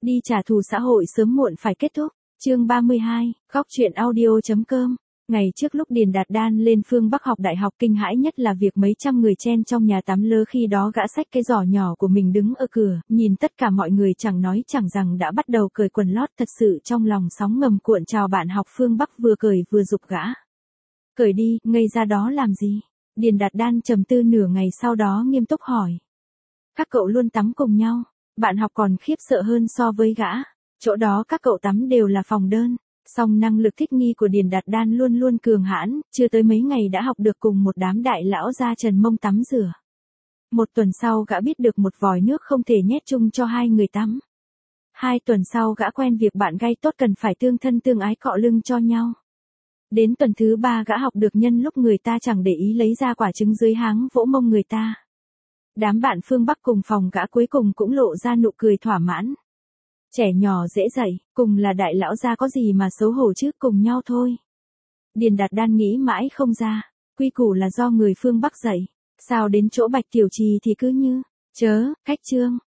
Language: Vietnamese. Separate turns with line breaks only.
Đi trả thù xã hội sớm muộn phải kết thúc. Chương 32, góc truyện audio.com. Ngày trước lúc Điền Đạt Đan lên phương Bắc học đại học, kinh hãi nhất là việc mấy trăm người chen trong nhà tắm lớ, khi đó gã xách cái giỏ nhỏ của mình đứng ở cửa, nhìn tất cả mọi người chẳng nói chẳng rằng đã bắt đầu cởi quần lót, thật sự trong lòng sóng ngầm cuộn trào. Bạn học phương Bắc vừa cởi vừa giục gã: "Cởi đi, ngây ra đó làm gì?" Điền Đạt Đan trầm tư nửa ngày, sau đó nghiêm túc hỏi: "Các cậu luôn tắm cùng nhau?" Bạn học còn khiếp sợ hơn so với gã. Chỗ đó các cậu tắm đều là phòng đơn. Song năng lực thích nghi của Điền Đạt Đan luôn luôn cường hãn, chưa tới mấy ngày đã học được cùng một đám đại lão ra trần mông tắm rửa. Một tuần sau gã biết được một vòi nước không thể nhét chung cho hai người tắm. 2 tuần sau gã quen việc bạn gay tốt cần phải tương thân tương ái cọ lưng cho nhau. Đến tuần thứ 3 gã học được nhân lúc người ta chẳng để ý lấy ra quả trứng dưới háng vỗ mông người ta. Đám bạn phương Bắc cùng phòng gã cuối cùng cũng lộ ra nụ cười thỏa mãn. Trẻ nhỏ dễ dạy, cùng là đại lão gia có gì mà xấu hổ chứ, cùng nhau thôi. Điền Đạt Đan nghĩ mãi không ra, quy củ là do người phương Bắc dạy, sao đến chỗ Bạch Tiểu Trì thì cứ như chớ cách chương.